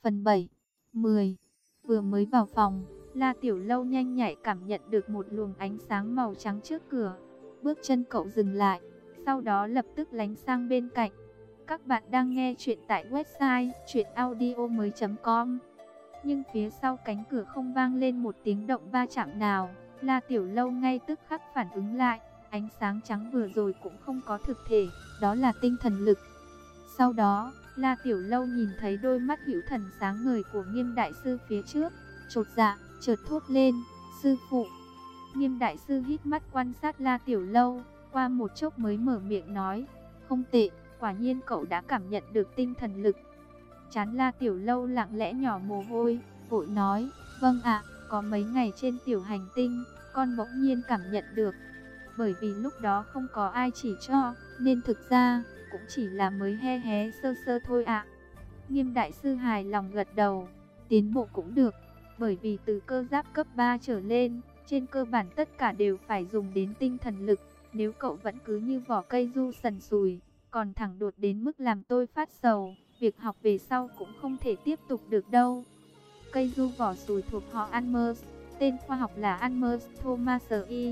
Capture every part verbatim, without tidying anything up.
Phần bảy, mười. Vừa mới vào phòng, La Tiểu Lâu nhanh nhạy cảm nhận được một luồng ánh sáng màu trắng trước cửa. Bước chân cậu dừng lại, sau đó lập tức lánh sang bên cạnh. Các bạn đang nghe chuyện tại website truyện audio mới chấm com. Nhưng phía sau cánh cửa không vang lên một tiếng động va chạm nào. La Tiểu Lâu ngay tức khắc phản ứng lại, ánh sáng trắng vừa rồi cũng không có thực thể, đó là tinh thần lực. Sau đó, La Tiểu Lâu nhìn thấy đôi mắt hữu thần sáng ngời của Nghiêm đại sư phía trước, chột dạ, chợt thốt lên, sư phụ. Nghiêm đại sư hít mắt quan sát La Tiểu Lâu, qua một chốc mới mở miệng nói, không tệ, quả nhiên cậu đã cảm nhận được tinh thần lực. Trán La Tiểu Lâu lặng lẽ nhỏ mồ hôi, vội nói, vâng ạ, có mấy ngày trên tiểu hành tinh, con bỗng nhiên cảm nhận được. Bởi vì lúc đó không có ai chỉ cho, nên thực ra, cũng chỉ là mới he hé sơ sơ thôi ạ. Nghiêm đại sư hài lòng gật đầu, tiến bộ cũng được, bởi vì từ cơ giáp cấp ba trở lên, trên cơ bản tất cả đều phải dùng đến tinh thần lực. Nếu cậu vẫn cứ như vỏ cây du sần sùi, còn thẳng đột đến mức làm tôi phát sầu, việc học về sau cũng không thể tiếp tục được đâu. Cây du vỏ sùi thuộc họ Anmers, tên khoa học là Anmers thomasii.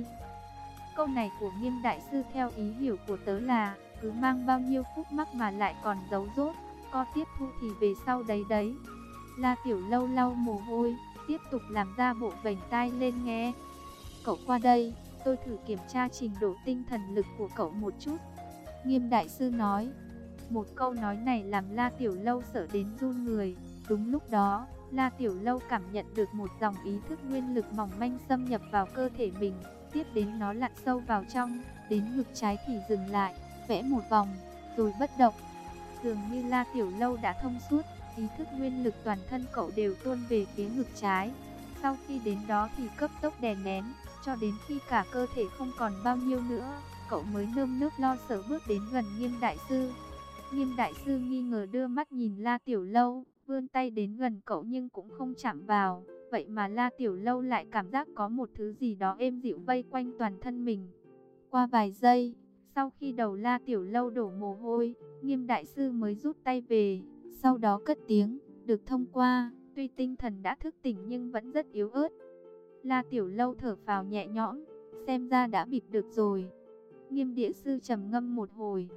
Câu này của Nghiêm đại sư theo ý hiểu của tớ là, cứ mang bao nhiêu khúc mắc mà lại còn giấu dốt, có tiếp thu thì về sau đấy đấy. La Tiểu Lâu lau mồ hôi, tiếp tục làm ra bộ vểnh tai lên nghe. Cậu qua đây, tôi thử kiểm tra trình độ tinh thần lực của cậu một chút. Nghiêm đại sư nói. Một câu nói này làm La Tiểu Lâu sợ đến run người. Đúng lúc đó, La Tiểu Lâu cảm nhận được một dòng ý thức nguyên lực mỏng manh xâm nhập vào cơ thể mình. Tiếp đến nó lặn sâu vào trong, đến ngực trái thì dừng lại, vẽ một vòng, rồi bất động. Dường như La Tiểu Lâu đã thông suốt, ý thức nguyên lực toàn thân cậu đều tuôn về phía ngực trái. Sau khi đến đó thì cấp tốc đè nén, cho đến khi cả cơ thể không còn bao nhiêu nữa, cậu mới nơm nớp lo sợ bước đến gần Nghiêm đại sư. Nghiêm đại sư nghi ngờ đưa mắt nhìn La Tiểu Lâu, vươn tay đến gần cậu nhưng cũng không chạm vào. Vậy mà La Tiểu Lâu lại cảm giác có một thứ gì đó êm dịu vây quanh toàn thân mình. Qua vài giây, sau khi đầu La Tiểu Lâu đổ mồ hôi, Nghiêm đại sư mới rút tay về, sau đó cất tiếng, được thông qua, tuy tinh thần đã thức tỉnh nhưng vẫn rất yếu ớt. La Tiểu Lâu thở phào nhẹ nhõm, xem ra đã bịt được rồi. Nghiêm địa sư trầm ngâm một hồi,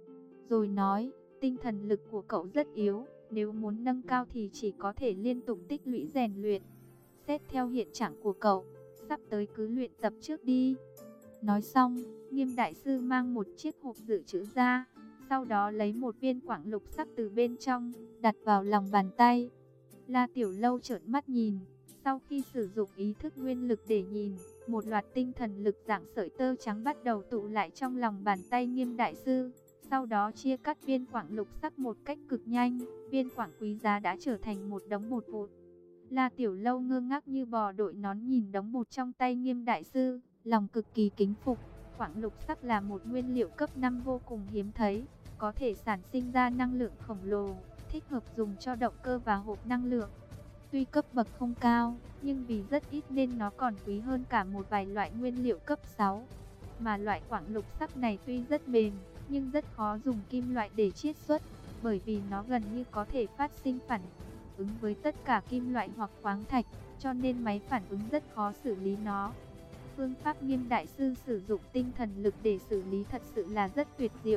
rồi nói, tinh thần lực của cậu rất yếu, nếu muốn nâng cao thì chỉ có thể liên tục tích lũy rèn luyện. Xét theo hiện trạng của cậu, sắp tới cứ luyện tập trước đi. Nói xong, Nghiêm đại sư mang một chiếc hộp dự trữ ra, sau đó lấy một viên quặng lục sắc từ bên trong, đặt vào lòng bàn tay. La Tiểu Lâu trợn mắt nhìn, sau khi sử dụng ý thức nguyên lực để nhìn, một loạt tinh thần lực dạng sợi tơ trắng bắt đầu tụ lại trong lòng bàn tay Nghiêm đại sư. Sau đó chia cắt viên quặng lục sắc một cách cực nhanh, viên quặng quý giá đã trở thành một đống bột vụn. La Tiểu Lâu ngơ ngác như bò đội nón nhìn đống bột trong tay Nghiêm đại sư, lòng cực kỳ kính phục. Quặng lục sắc là một nguyên liệu cấp năm vô cùng hiếm thấy, có thể sản sinh ra năng lượng khổng lồ, thích hợp dùng cho động cơ và hộp năng lượng. Tuy cấp bậc không cao, nhưng vì rất ít nên nó còn quý hơn cả một vài loại nguyên liệu cấp sáu. Mà loại quặng lục sắc này tuy rất mềm, nhưng rất khó dùng kim loại để chiết xuất, bởi vì nó gần như có thể phát sinh phản ứng với tất cả kim loại hoặc khoáng thạch, cho nên máy phản ứng rất khó xử lý nó. Phương pháp Nghiêm đại sư sử dụng tinh thần lực để xử lý thật sự là rất tuyệt diệu.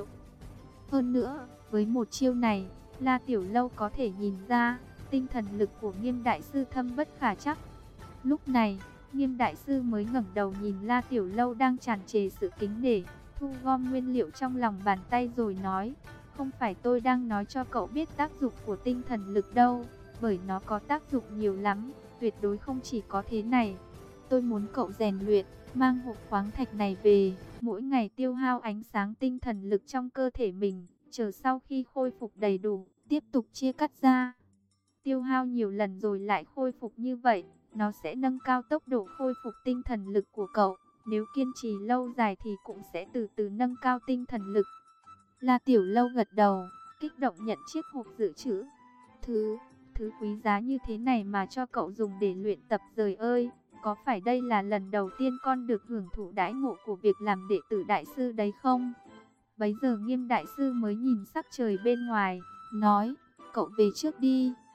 Hơn nữa, với một chiêu này, La Tiểu Lâu có thể nhìn ra, tinh thần lực của Nghiêm đại sư thâm bất khả trắc. Lúc này, Nghiêm đại sư mới ngẩng đầu nhìn La Tiểu Lâu đang tràn trề sự kính nể, thu gom nguyên liệu trong lòng bàn tay rồi nói, không phải tôi đang nói cho cậu biết tác dụng của tinh thần lực đâu, bởi nó có tác dụng nhiều lắm, tuyệt đối không chỉ có thế này. Tôi muốn cậu rèn luyện, mang hộp khoáng thạch này về, mỗi ngày tiêu hao ánh sáng tinh thần lực trong cơ thể mình, chờ sau khi khôi phục đầy đủ, tiếp tục chia cắt ra. Tiêu hao nhiều lần rồi lại khôi phục như vậy, nó sẽ nâng cao tốc độ khôi phục tinh thần lực của cậu. Nếu kiên trì lâu dài thì cũng sẽ từ từ nâng cao tinh thần lực. La Tiểu Lâu gật đầu, kích động nhận chiếc hộp dự trữ. Thứ, thứ quý giá như thế này mà cho cậu dùng để luyện tập rồi ơi. Có phải đây là lần đầu tiên con được hưởng thụ đãi ngộ của việc làm đệ tử đại sư đấy không? Bấy giờ Nghiêm đại sư mới nhìn sắc trời bên ngoài, nói, cậu về trước đi.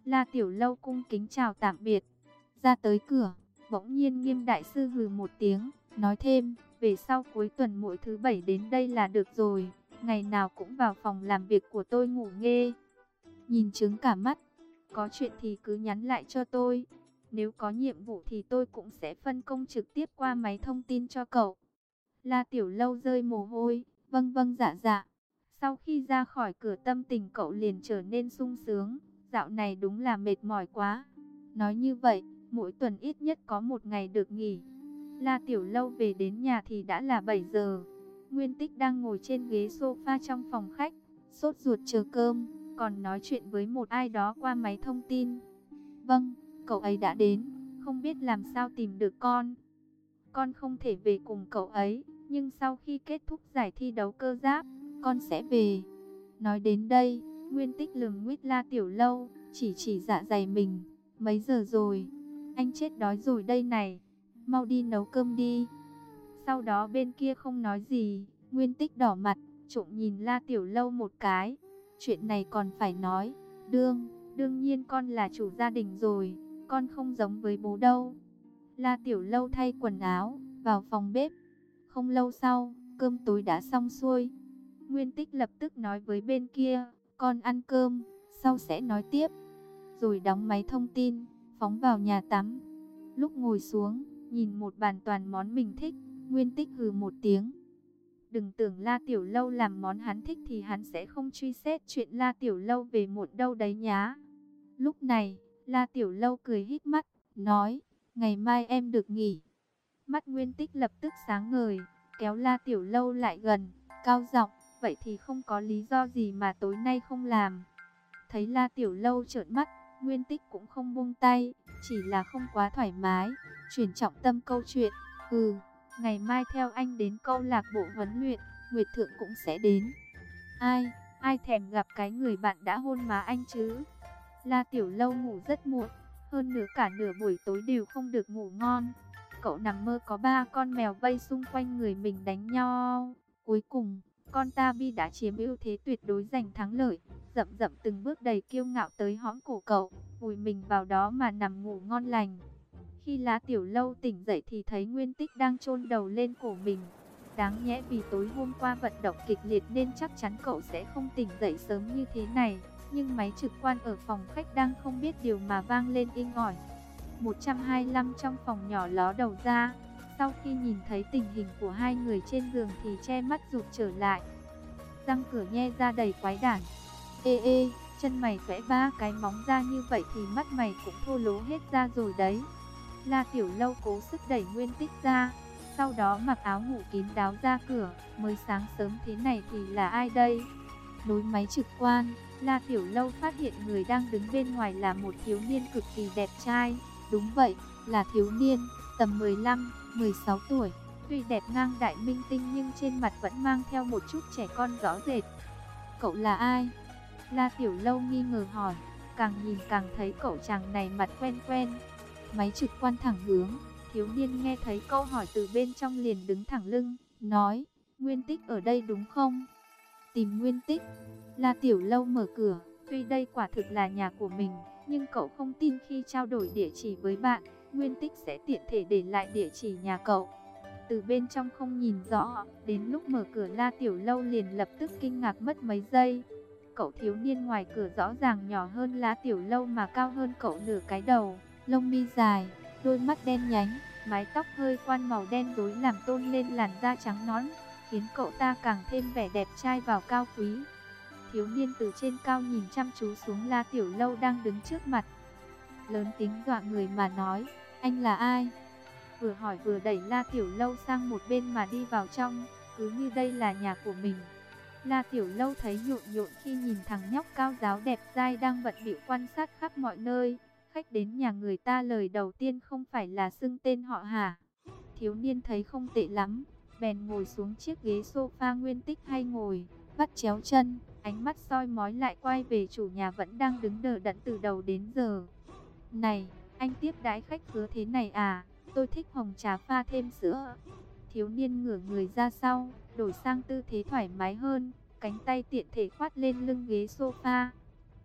La Tiểu Lâu cung kính chào tạm biệt. Ra tới cửa, bỗng nhiên Nghiêm đại sư hừ một tiếng, nói thêm, về sau cuối tuần mỗi thứ bảy đến đây là được rồi, ngày nào cũng vào phòng làm việc của tôi ngủ nghe. Nhìn trướng cả mắt, có chuyện thì cứ nhắn lại cho tôi. Nếu có nhiệm vụ thì tôi cũng sẽ phân công trực tiếp qua máy thông tin cho cậu. La Tiểu Lâu rơi mồ hôi, vâng vâng dạ dạ. Sau khi ra khỏi cửa tâm tình cậu liền trở nên sung sướng, dạo này đúng là mệt mỏi quá. Nói như vậy, mỗi tuần ít nhất có một ngày được nghỉ. La Tiểu Lâu về đến nhà thì đã là bảy giờ. Nguyên Tích đang ngồi trên ghế sofa trong phòng khách, sốt ruột chờ cơm, còn nói chuyện với một ai đó qua máy thông tin. Vâng, cậu ấy đã đến, không biết làm sao tìm được con. Con không thể về cùng cậu ấy, nhưng sau khi kết thúc giải thi đấu cơ giáp, con sẽ về. Nói đến đây, Nguyên Tích lườm nguyết La Tiểu Lâu, chỉ chỉ dạ dày mình. Mấy giờ rồi? Anh chết đói rồi đây này. Mau đi nấu cơm đi. Sau đó bên kia không nói gì, Nguyên Tích đỏ mặt, trộm nhìn La Tiểu Lâu một cái. Chuyện này còn phải nói. Đương, đương nhiên con là chủ gia đình rồi, con không giống với bố đâu. La Tiểu Lâu thay quần áo, vào phòng bếp. Không lâu sau, cơm tối đã xong xuôi. Nguyên Tích lập tức nói với bên kia, con ăn cơm, sau sẽ nói tiếp. Rồi đóng máy thông tin, phóng vào nhà tắm. Lúc ngồi xuống, nhìn một bàn toàn món mình thích, Nguyên Tích hừ một tiếng. Đừng tưởng La Tiểu Lâu làm món hắn thích thì hắn sẽ không truy xét chuyện La Tiểu Lâu về muộn đâu đấy nhá. Lúc này, La Tiểu Lâu cười híp mắt, nói, ngày mai em được nghỉ. Mắt Nguyên Tích lập tức sáng ngời, kéo La Tiểu Lâu lại gần, cao giọng, vậy thì không có lý do gì mà tối nay không làm. Thấy La Tiểu Lâu trợn mắt, Nguyên Tích cũng không buông tay, chỉ là không quá thoải mái, chuyển trọng tâm câu chuyện. Ừ, ngày mai theo anh đến câu lạc bộ huấn luyện, Nguyệt Thượng cũng sẽ đến. Ai, ai thèm gặp cái người bạn đã hôn má anh chứ. La Tiểu Lâu ngủ rất muộn, hơn nữa cả nửa buổi tối đều không được ngủ ngon. Cậu nằm mơ có ba con mèo vây xung quanh người mình đánh nhau. Cuối cùng, con Tabi đã chiếm ưu thế tuyệt đối giành thắng lợi, dậm dậm từng bước đầy kiêu ngạo tới hõm cổ cậu, vùi mình vào đó mà nằm ngủ ngon lành. Khi La Tiểu Lâu tỉnh dậy thì thấy Nguyên Tích đang chôn đầu lên cổ mình. Đáng nhẽ vì tối hôm qua vận động kịch liệt nên chắc chắn cậu sẽ không tỉnh dậy sớm như thế này. Nhưng máy trực quan ở phòng khách đang không biết điều mà vang lên inh ỏi. một trăm hai mươi lăm trong phòng nhỏ ló đầu ra. Sau khi nhìn thấy tình hình của hai người trên giường thì che mắt rụt trở lại. Răng cửa nhe ra đầy quái đản. Ê ê, chân mày vẽ ba cái móng ra như vậy thì mắt mày cũng thô lố hết ra rồi đấy. La Tiểu Lâu cố sức đẩy Nguyên Tích ra, sau đó mặc áo ngủ kín đáo ra cửa. Mới sáng sớm thế này thì là ai đây? Nối máy trực quan, La Tiểu Lâu phát hiện người đang đứng bên ngoài là một thiếu niên cực kỳ đẹp trai. Đúng vậy, là thiếu niên, tầm mười lăm, mười sáu tuổi. Tuy đẹp ngang đại minh tinh nhưng trên mặt vẫn mang theo một chút trẻ con rõ rệt. Cậu là ai? La Tiểu Lâu nghi ngờ hỏi, càng nhìn càng thấy cậu chàng này mặt quen quen. Máy trực quan thẳng hướng, thiếu niên nghe thấy câu hỏi từ bên trong liền đứng thẳng lưng, nói, Nguyên Tích ở đây đúng không? Tìm Nguyên Tích. La Tiểu Lâu mở cửa, tuy đây quả thực là nhà của mình, nhưng cậu không tin khi trao đổi địa chỉ với bạn, Nguyên Tích sẽ tiện thể để lại địa chỉ nhà cậu. Từ bên trong không nhìn rõ, đến lúc mở cửa La Tiểu Lâu liền lập tức kinh ngạc mất mấy giây. Cậu thiếu niên ngoài cửa rõ ràng nhỏ hơn La Tiểu Lâu mà cao hơn cậu nửa cái đầu, lông mi dài, đôi mắt đen nhánh, mái tóc hơi quan màu đen rối làm tôn lên làn da trắng nõn, khiến cậu ta càng thêm vẻ đẹp trai vào cao quý. Thiếu niên từ trên cao nhìn chăm chú xuống La Tiểu Lâu đang đứng trước mặt, lớn tiếng dọa người mà nói, anh là ai? Vừa hỏi vừa đẩy La Tiểu Lâu sang một bên mà đi vào trong, cứ như đây là nhà của mình. La Tiểu Lâu thấy nhộn nhộn khi nhìn thằng nhóc cao ráo đẹp dai đang bận bịu quan sát khắp mọi nơi. Khách đến nhà người ta lời đầu tiên không phải là xưng tên họ hả? Thiếu niên thấy không tệ lắm, bèn ngồi xuống chiếc ghế sofa Nguyên Tích hay ngồi, vắt chéo chân, ánh mắt soi mói lại quay về chủ nhà vẫn đang đứng đờ đẫn từ đầu đến giờ. Này, anh tiếp đãi khách khứa thế này à? Tôi thích hồng trà pha thêm sữa. Thiếu niên ngửa người ra sau, đổi sang tư thế thoải mái hơn, cánh tay tiện thể khoát lên lưng ghế sofa.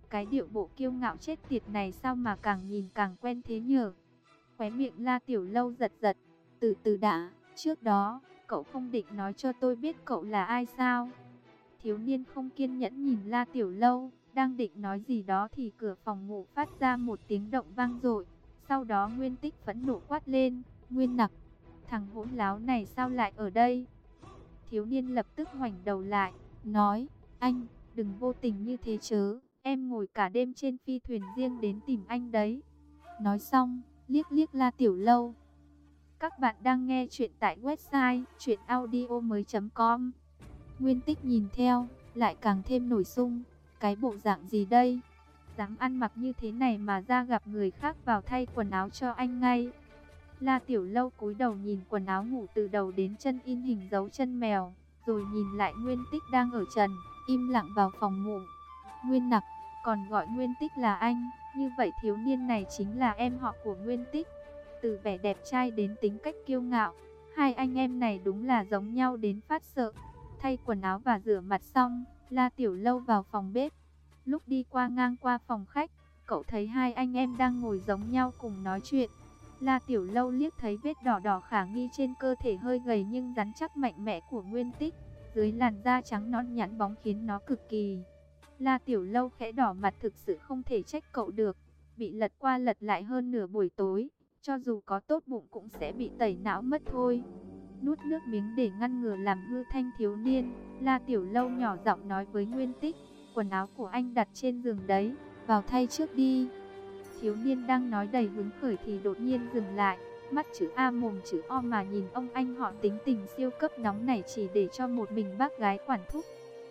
Cái điệu bộ kiêu ngạo chết tiệt này sao mà càng nhìn càng quen thế nhở? Khóe miệng La Tiểu Lâu giật giật. Từ từ đã, trước đó, cậu không định nói cho tôi biết cậu là ai sao? Thiếu niên không kiên nhẫn nhìn La Tiểu Lâu, đang định nói gì đó thì cửa phòng ngủ phát ra một tiếng động vang dội. Sau đó Nguyên Tích phẫn nộ quát lên, Nguyên Nặc, thằng hỗn láo này sao lại ở đây? Thiếu niên lập tức ngoảnh đầu lại, nói, anh, đừng vô tình như thế chớ, em ngồi cả đêm trên phi thuyền riêng đến tìm anh đấy. Nói xong, liếc liếc La Tiểu Lâu. Các bạn đang nghe chuyện tại website truyện audio mới chấm com. Nguyên Tích nhìn theo, lại càng thêm nổi sung. Cái bộ dạng gì đây? Dám ăn mặc như thế này mà ra gặp người khác vào thay quần áo cho anh ngay. La Tiểu Lâu cúi đầu nhìn quần áo ngủ từ đầu đến chân in hình dấu chân mèo, rồi nhìn lại Nguyên Tích đang ở trần, im lặng vào phòng ngủ. Nguyên Nặc, còn gọi Nguyên Tích là anh, như vậy thiếu niên này chính là em họ của Nguyên Tích. Từ vẻ đẹp trai đến tính cách kiêu ngạo, hai anh em này đúng là giống nhau đến phát sợ. Thay quần áo và rửa mặt xong, La Tiểu Lâu vào phòng bếp. Lúc đi qua ngang qua phòng khách, cậu thấy hai anh em đang ngồi giống nhau cùng nói chuyện. La Tiểu Lâu liếc thấy vết đỏ đỏ khả nghi trên cơ thể hơi gầy nhưng rắn chắc mạnh mẽ của Nguyên Tích, dưới làn da trắng nõn nhẵn bóng khiến nó cực kỳ. La Tiểu Lâu khẽ đỏ mặt, thực sự không thể trách cậu được, bị lật qua lật lại hơn nửa buổi tối, cho dù có tốt bụng cũng sẽ bị tẩy não mất thôi. Nuốt nước miếng để ngăn ngừa làm hư thanh thiếu niên, La Tiểu Lâu nhỏ giọng nói với Nguyên Tích, quần áo của anh đặt trên giường đấy, vào thay trước đi. Thiếu niên đang nói đầy hứng khởi thì đột nhiên dừng lại, mắt chữ A mồm chữ O mà nhìn ông anh họ tính tình siêu cấp nóng này chỉ để cho một mình bác gái quản thúc.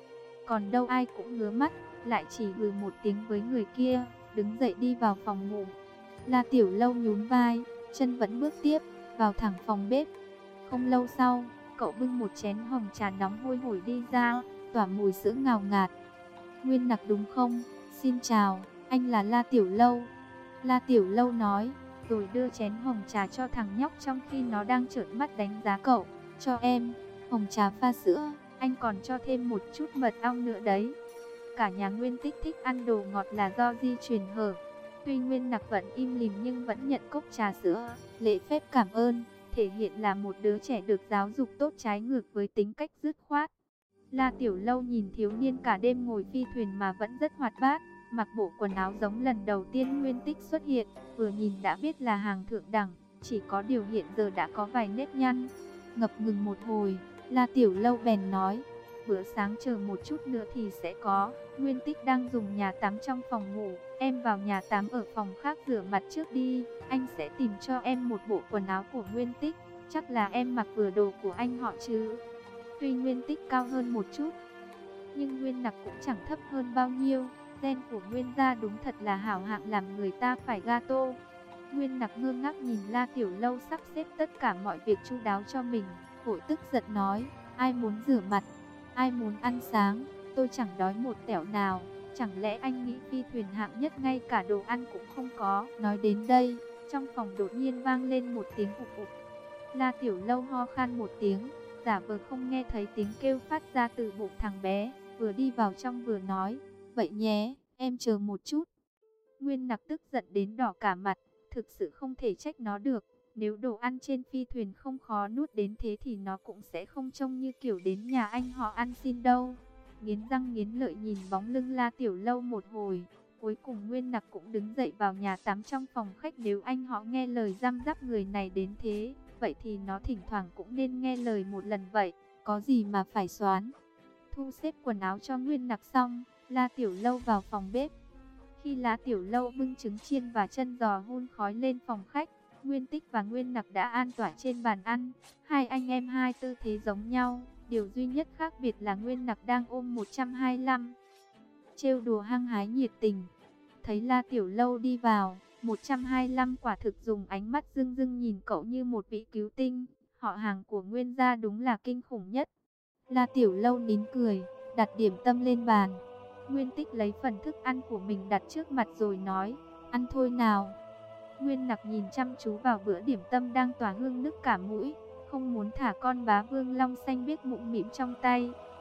Còn đâu ai cũng ngứa mắt, lại chỉ hừ một tiếng với người kia, đứng dậy đi vào phòng ngủ. La Tiểu Lâu nhún vai, chân vẫn bước tiếp, vào thẳng phòng bếp. Không lâu sau, cậu bưng một chén hồng trà nóng hôi hổi đi ra, tỏa mùi sữa ngào ngạt. Nguyên Nặc đúng không? Xin chào, anh là La Tiểu Lâu. La Tiểu Lâu nói, rồi đưa chén hồng trà cho thằng nhóc trong khi nó đang trợn mắt đánh giá cậu. Cho em, hồng trà pha sữa, anh còn cho thêm một chút mật ong nữa đấy. Cả nhà Nguyên Tích thích ăn đồ ngọt là do di truyền hở. Tuy Nguyên Nặc vẫn im lìm nhưng vẫn nhận cốc trà sữa, lễ phép cảm ơn, thể hiện là một đứa trẻ được giáo dục tốt trái ngược với tính cách dứt khoát. La Tiểu Lâu nhìn thiếu niên cả đêm ngồi phi thuyền mà vẫn rất hoạt bát, mặc bộ quần áo giống lần đầu tiên Nguyên Tích xuất hiện, vừa nhìn đã biết là hàng thượng đẳng, chỉ có điều hiện giờ đã có vài nếp nhăn. Ngập ngừng một hồi, La Tiểu Lâu bèn nói, bữa sáng chờ một chút nữa thì sẽ có. Nguyên Tích đang dùng nhà tắm trong phòng ngủ, em vào nhà tắm ở phòng khác rửa mặt trước đi, anh sẽ tìm cho em một bộ quần áo của Nguyên Tích, chắc là em mặc vừa đồ của anh họ chứ. Tuy Nguyên Tích cao hơn một chút, nhưng Nguyên Nặc cũng chẳng thấp hơn bao nhiêu, gen của Nguyên gia đúng thật là hảo hạng làm người ta phải gato. Nguyên Nặc ngơ ngác nhìn La Tiểu Lâu sắp xếp tất cả mọi việc chu đáo cho mình, vội tức giận nói, ai muốn rửa mặt, ai muốn ăn sáng, tôi chẳng đói một tẻo nào, chẳng lẽ anh nghĩ phi thuyền hạng nhất ngay cả đồ ăn cũng không có. Nói đến đây, trong phòng đột nhiên vang lên một tiếng ục ục. La Tiểu Lâu ho khan một tiếng, giả vờ không nghe thấy tiếng kêu phát ra từ bụng thằng bé, vừa đi vào trong vừa nói, vậy nhé, em chờ một chút. Nguyên Nặc tức giận đến đỏ cả mặt, thực sự không thể trách nó được, nếu đồ ăn trên phi thuyền không khó nuốt đến thế thì nó cũng sẽ không trông như kiểu đến nhà anh họ ăn xin đâu. Nghiến răng nghiến lợi nhìn bóng lưng La Tiểu Lâu một hồi, cuối cùng Nguyên Nặc cũng đứng dậy vào nhà tắm trong phòng khách. Nếu anh họ nghe lời răm rắp người này đến thế, vậy thì nó thỉnh thoảng cũng nên nghe lời một lần vậy, có gì mà phải xoán. Thu xếp quần áo cho Nguyên Nặc xong, La Tiểu Lâu vào phòng bếp. Khi La Tiểu Lâu bưng trứng chiên và chân giò hun khói lên phòng khách, Nguyên Tích và Nguyên Nặc đã an tọa trên bàn ăn. Hai anh em hai tư thế giống nhau, điều duy nhất khác biệt là Nguyên Nặc đang ôm một trăm hai mươi lăm. Trêu đùa hăng hái nhiệt tình. Thấy La Tiểu Lâu đi vào, một trăm hai mươi lăm quả thực dùng ánh mắt rưng rưng nhìn cậu như một vị cứu tinh. Họ hàng của Nguyên gia đúng là kinh khủng nhất. La Tiểu Lâu nín cười, đặt điểm tâm lên bàn. Nguyên Tích lấy phần thức ăn của mình đặt trước mặt rồi nói, ăn thôi nào. Nguyên Nặc nhìn chăm chú vào bữa điểm tâm đang tỏa hương nức cả mũi, không muốn thả con bá vương long xanh biếc mũm mĩm trong tay,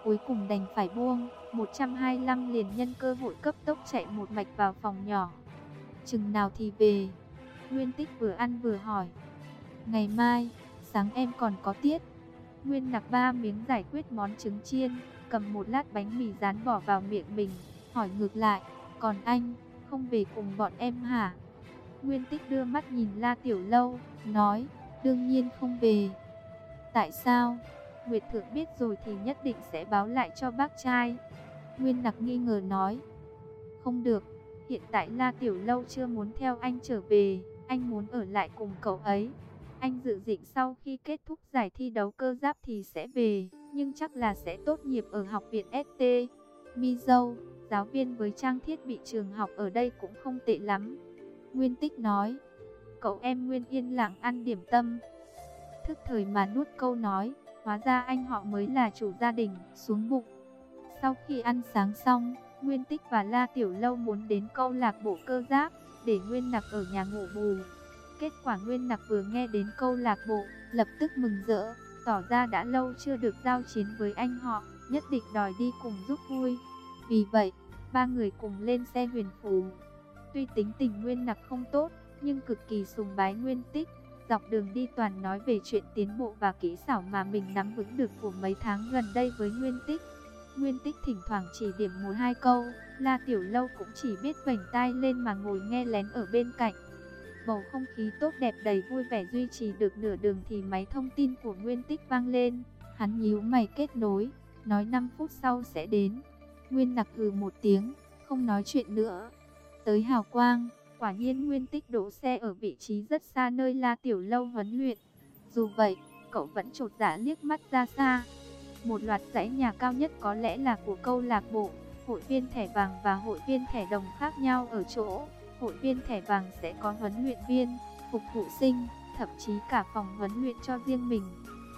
cuối cùng đành phải buông. một trăm hai mươi lăm liền nhân cơ hội cấp tốc chạy một mạch vào phòng nhỏ. Chừng nào thì về? Nguyên Tích vừa ăn vừa hỏi. Ngày mai, sáng em còn có tiết. Nguyên Nặc ba miếng giải quyết món trứng chiên, cầm một lát bánh mì rán bỏ vào miệng mình, hỏi ngược lại, còn anh, không về cùng bọn em hả? Nguyên Tích đưa mắt nhìn La Tiểu Lâu, nói, đương nhiên không về. Tại sao? Nguyệt Thượng biết rồi thì nhất định sẽ báo lại cho bác trai. Nguyên Nặc nghi ngờ nói, không được, hiện tại La Tiểu Lâu chưa muốn theo anh trở về, anh muốn ở lại cùng cậu ấy. Anh dự định sau khi kết thúc giải thi đấu cơ giáp thì sẽ về, nhưng chắc là sẽ tốt nghiệp ở học viện ét tê. Mi Dâu, giáo viên với trang thiết bị trường học ở đây cũng không tệ lắm. Nguyên Tích nói, cậu em Nguyên yên lặng ăn điểm tâm. Thức thời mà nuốt câu nói, hóa ra anh họ mới là chủ gia đình, xuống bụng. Sau khi ăn sáng xong, Nguyên Tích và La Tiểu Lâu muốn đến câu lạc bộ cơ giáp, để Nguyên Nặc ở nhà ngủ bù. Kết quả Nguyên Nặc vừa nghe đến câu lạc bộ, lập tức mừng rỡ, tỏ ra đã lâu chưa được giao chiến với anh họ, nhất định đòi đi cùng giúp vui. Vì vậy, ba người cùng lên xe huyền phù. Tuy tính tình Nguyên Nặc không tốt, nhưng cực kỳ sùng bái Nguyên Tích. Dọc đường đi toàn nói về chuyện tiến bộ và kỹ xảo mà mình nắm vững được của mấy tháng gần đây với Nguyên Tích. Nguyên Tích thỉnh thoảng chỉ điểm một hai câu, La Tiểu Lâu cũng chỉ biết vểnh tai lên mà ngồi nghe lén ở bên cạnh. Bầu không khí tốt đẹp đầy vui vẻ duy trì được nửa đường thì máy thông tin của Nguyên Tích vang lên. Hắn nhíu mày kết nối, nói năm phút sau sẽ đến. Nguyên Nặc hừ một tiếng, không nói chuyện nữa. Tới Hào Quang, quả nhiên Nguyên Tích đỗ xe ở vị trí rất xa nơi La Tiểu Lâu huấn luyện. Dù vậy, cậu vẫn chột dạ liếc mắt ra xa. Một loạt dãy nhà cao nhất có lẽ là của câu lạc bộ. Hội viên thẻ vàng và hội viên thẻ đồng khác nhau ở chỗ, hội viên thẻ vàng sẽ có huấn luyện viên, phục vụ sinh, thậm chí cả phòng huấn luyện cho riêng mình.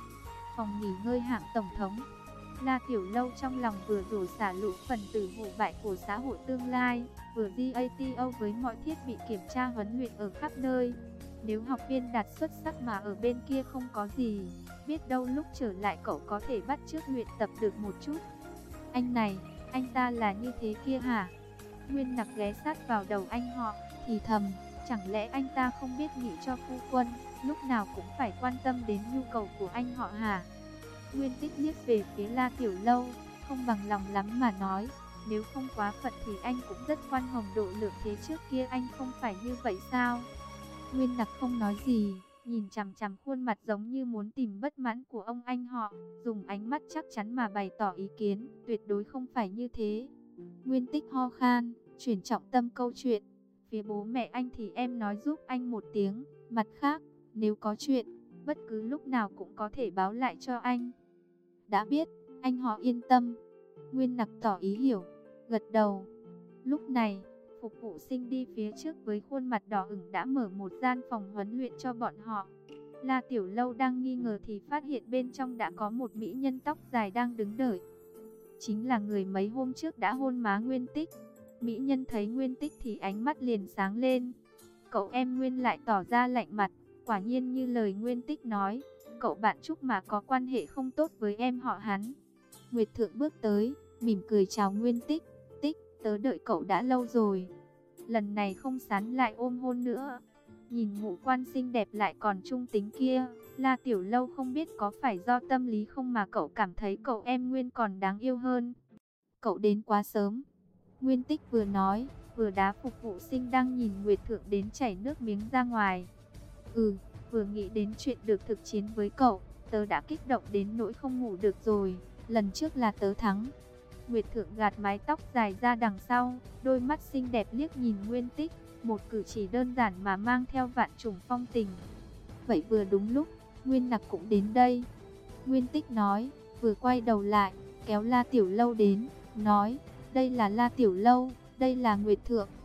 Phòng nghỉ ngơi hạng tổng thống. La Tiểu Lâu trong lòng vừa đổ xả lũ phần tử hủ bại của xã hội tương lai, vừa đi a tê o với mọi thiết bị kiểm tra huấn luyện ở khắp nơi. Nếu học viên đạt xuất sắc mà ở bên kia không có gì, biết đâu lúc trở lại cậu có thể bắt chước luyện tập được một chút. Anh này, anh ta là như thế kia hả? Nguyên Nặc ghé sát vào đầu anh họ, thì thầm, chẳng lẽ anh ta không biết nghĩ cho phu quân, lúc nào cũng phải quan tâm đến nhu cầu của anh họ hả? Nguyên Tích liếc về phía La Tiểu Lâu, không bằng lòng lắm mà nói, nếu không quá phận thì anh cũng rất khoan hồng độ lượng, thế trước kia anh không phải như vậy sao? Nguyên Nặc không nói gì, nhìn chằm chằm khuôn mặt giống như muốn tìm bất mãn của ông anh họ, dùng ánh mắt chắc chắn mà bày tỏ ý kiến, tuyệt đối không phải như thế. Nguyên Tích ho khan, chuyển trọng tâm câu chuyện, phía bố mẹ anh thì em nói giúp anh một tiếng, mặt khác, nếu có chuyện, bất cứ lúc nào cũng có thể báo lại cho anh. Đã biết, anh họ yên tâm. Nguyên Nặc tỏ ý hiểu, gật đầu. Lúc này, phục vụ sinh đi phía trước với khuôn mặt đỏ ửng đã mở một gian phòng huấn luyện cho bọn họ. La Tiểu Lâu đang nghi ngờ thì phát hiện bên trong đã có một mỹ nhân tóc dài đang đứng đợi. Chính là người mấy hôm trước đã hôn má Nguyên Tích. Mỹ nhân thấy Nguyên Tích thì ánh mắt liền sáng lên. Cậu em Nguyên lại tỏ ra lạnh mặt, quả nhiên như lời Nguyên Tích nói, cậu bạn Trúc mà có quan hệ không tốt với em họ hắn. Nguyệt Thượng bước tới, mỉm cười chào Nguyên Tích, Tích, tớ đợi cậu đã lâu rồi. Lần này không sán lại ôm hôn nữa. Nhìn ngũ quan xinh đẹp lại còn trung tính kia, La Tiểu Lâu không biết có phải do tâm lý không mà cậu cảm thấy cậu em Nguyên còn đáng yêu hơn. Cậu đến quá sớm. Nguyên Tích vừa nói, vừa đá phục vụ sinh đang nhìn Nguyệt Thượng đến chảy nước miếng ra ngoài. Ừ, vừa nghĩ đến chuyện được thực chiến với cậu, tớ đã kích động đến nỗi không ngủ được rồi, lần trước là tớ thắng. Nguyệt Thượng gạt mái tóc dài ra đằng sau, đôi mắt xinh đẹp liếc nhìn Nguyên Tích, một cử chỉ đơn giản mà mang theo vạn trùng phong tình. Vậy vừa đúng lúc, Nguyên Nặc cũng đến đây. Nguyên Tích nói, vừa quay đầu lại, kéo La Tiểu Lâu đến, nói, đây là La Tiểu Lâu, đây là Nguyệt Thượng.